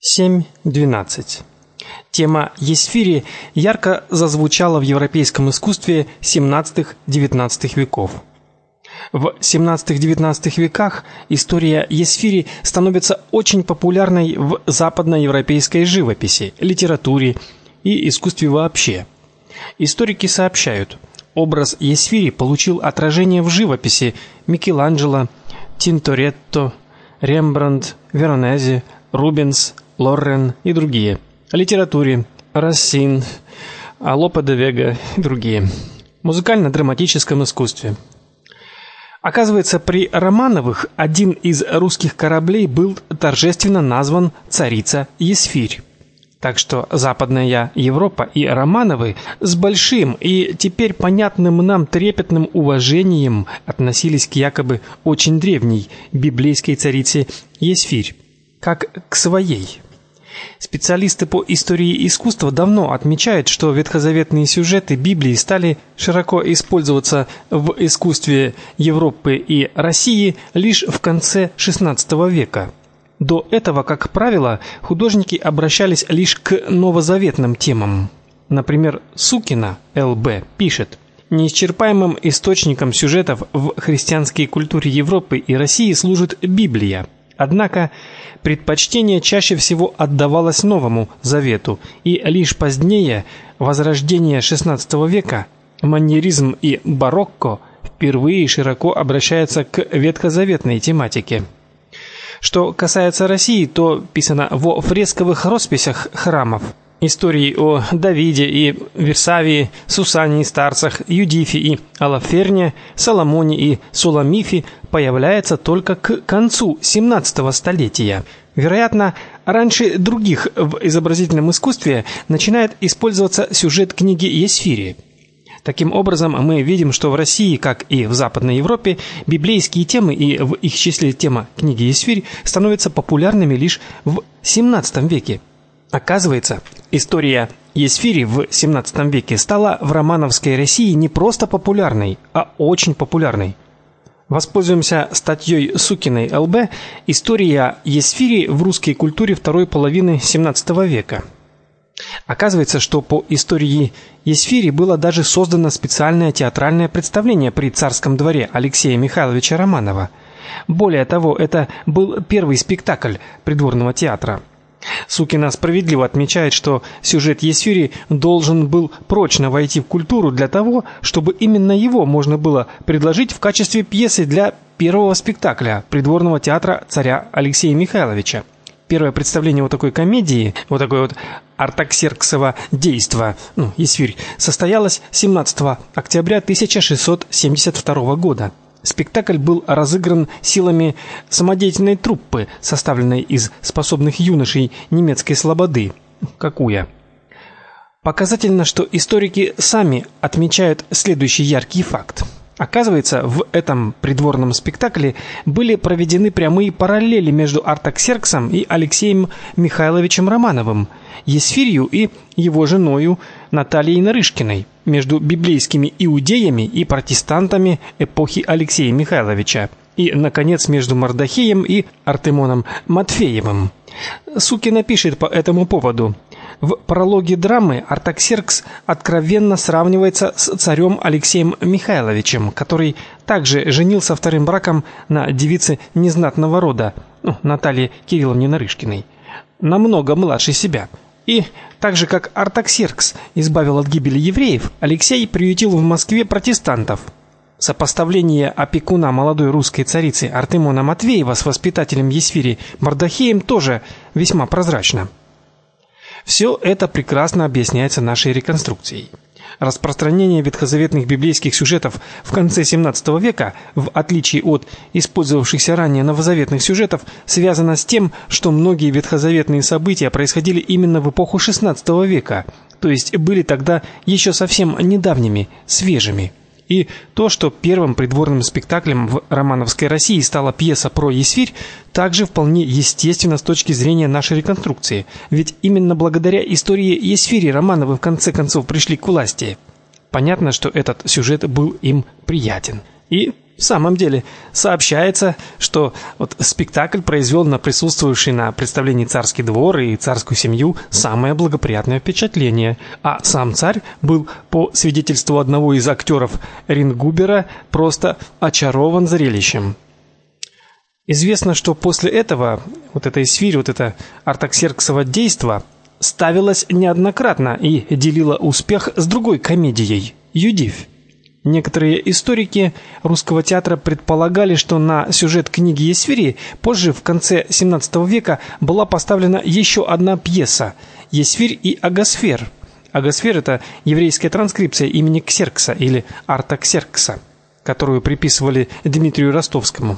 7.12. Тема Есфири ярко зазвучала в европейском искусстве XVII-XIX веков. В XVII-XIX веках история Есфири становится очень популярной в западноевропейской живописи, литературе и искусстве вообще. Историки сообщают, образ Есфири получил отражение в живописи Микеланджело, Тинторетто, Рембрандт, Веронезе, Рубенс, Лоррен и другие. Литературе Рассин, Лопе де Вега и другие. Музыкально-драматическом искусстве. Оказывается, при Романовых один из русских кораблей был торжественно назван «Царица Есфирь». Так что Западная Европа и Романовы с большим и теперь понятным нам трепетным уважением относились к якобы очень древней библейской царице Есфирь, как к своей. Специалисты по истории искусства давно отмечают, что ветхозаветные сюжеты Библии стали широко использоваться в искусстве Европы и России лишь в конце XVI века. До этого, как правило, художники обращались лишь к новозаветным темам. Например, Сукина Л.Б. пишет: «Неисчерпаемым источником сюжетов в христианской культуре Европы и России служит Библия. Однако предпочтение чаще всего отдавалось Новому Завету, и лишь позднее, возрождение XVI века, маньеризм и барокко впервые широко обращаются к ветхозаветной тематике». Что касается России, то писано во фресковых росписях храмов. Истории о Давиде и Версавии, Сусане и старцах, Юдифе и Алаферне, Соломоне и Суламифе появляется только к концу XVII столетия. Вероятно, раньше других в изобразительном искусстве начинает использоваться сюжет книги Есфири. Таким образом, мы видим, что в России, как и в Западной Европе, библейские темы и в их числе тема книги Есфирь становятся популярными лишь в XVII веке. Оказывается, история Есфири в XVII веке стала в романовской России не просто популярной, а очень популярной. Воспользуемся статьей Сукиной Л.Б. «История Есфири в русской культуре второй половины XVII века». Оказывается, что по истории Есфири было даже создано специальное театральное представление при царском дворе Алексея Михайловича Романова. Более того, это был первый спектакль придворного театра. Сукина справедливо отмечает, что сюжет Есфири должен был прочно войти в культуру для того, чтобы именно его можно было предложить в качестве пьесы для первого спектакля придворного театра царя Алексея Михайловича. Первое представление вот такой комедии, вот такой вот артаксерксово действо, Есфирь, состоялось 17 октября 1672 года. Спектакль был разыгран силами самодеятельной труппы, составленной из способных юношей немецкой слободы, Какуя. Показательно, что историки сами отмечают следующий яркий факт. Оказывается, в этом придворном спектакле были проведены прямые параллели между Артаксерксом и Алексеем Михайловичем Романовым, Есфирью и его женою Натальей Нарышкиной, между библейскими иудеями и протестантами эпохи Алексея Михайловича, и, наконец, между Мардохеем и Артемоном Матфеевым. Сукина пишет по этому поводу: в прологе драмы Артаксеркс откровенно сравнивается с царем Алексеем Михайловичем, который также женился вторым браком на девице незнатного рода, Наталье Кирилловне Нарышкиной, намного младше себя. И так же, как Артаксеркс избавил от гибели евреев, Алексей приютил в Москве протестантов. Сопоставление опекуна молодой русской царицы Артемона Матвеева с воспитателем Есфири Мардохеем тоже весьма прозрачно. Все это прекрасно объясняется нашей реконструкцией. Распространение ветхозаветных библейских сюжетов в конце XVII века, в отличие от использовавшихся ранее новозаветных сюжетов, связано с тем, что многие ветхозаветные события происходили именно в эпоху XVI века, то есть были тогда еще совсем недавними, свежими. И то, что первым придворным спектаклем в романовской России стала пьеса про Есфирь, также вполне естественно с точки зрения нашей реконструкции. Ведь именно благодаря истории Есфири Романовы в конце концов пришли к власти. Понятно, что этот сюжет был им приятен. И В самом деле, сообщается, что спектакль произвел на присутствующий на представлении царский двор и царскую семью самое благоприятное впечатление, а сам царь был, по свидетельству одного из актеров Рингубера, просто очарован зрелищем. Известно, что после этого эта эсфирь, это артаксерксово действо ставилось неоднократно и делило успех с другой комедией Юдивь. Некоторые историки русского театра предполагали, что на сюжет книги Есфири позже, в конце XVII века, была поставлена еще одна пьеса «Есфирь и Агасфер». Агасфер — это еврейская транскрипция имени Ксеркса или Артаксеркса, которую приписывали Дмитрию Ростовскому.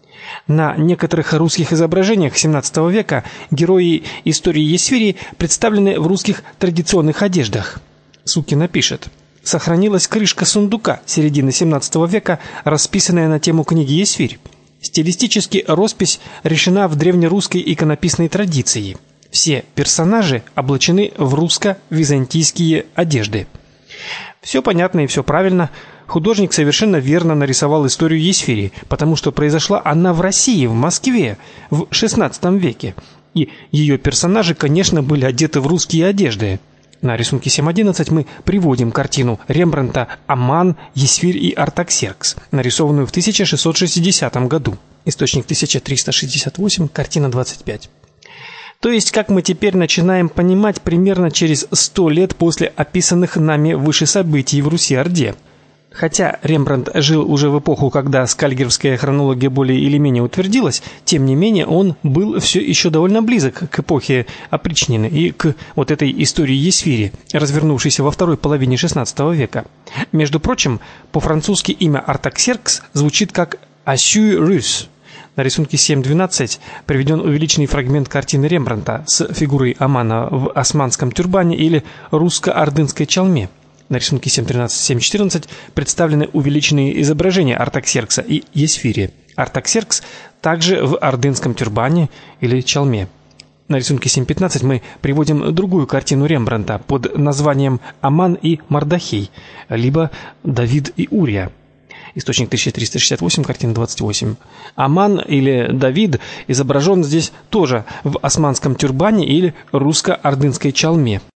На некоторых русских изображениях XVII века герои истории Есфири представлены в русских традиционных одеждах. Сукина пишет: сохранилась крышка сундука середины XVII века, расписанная на тему книги Есфирь. Стилистически роспись решена в древнерусской иконописной традиции. Все персонажи облачены в русско-византийские одежды. Все понятно и все правильно. Художник совершенно верно нарисовал историю Есфири, потому что произошла она в России, в Москве, в XVI веке. И ее персонажи, конечно, были одеты в русские одежды. На рисунке 7.11 мы приводим картину Рембрандта «Аман, Есфирь и Артаксеркс», нарисованную в 1660 году. Источник 1368, картина 25. То есть, как мы теперь начинаем понимать, примерно через 100 лет после описанных нами выше событий в Руси-Орде. Хотя Рембрандт жил уже в эпоху, когда скальгеровская хронология более или менее утвердилась, тем не менее он был все еще довольно близок к эпохе опричнины и к этой истории Есфири, развернувшейся во второй половине XVI века. Между прочим, по-французски имя Артаксеркс звучит как «Assuérus». На рисунке 7.12 приведен увеличенный фрагмент картины Рембрандта с фигурой Амана в османском тюрбане или русско-ордынской чалме. На рисунке 7.13, 7.14 представлены увеличенные изображения Артаксеркса и Есфири. Артаксеркс также в ордынском тюрбане или чалме. На рисунке 7.15 мы приводим другую картину Рембрандта под названием «Аман и Мардахей», либо «Давид и Урия». Источник 1368, картина 28. Аман или Давид изображен здесь тоже в османском тюрбане или русско-ордынской чалме.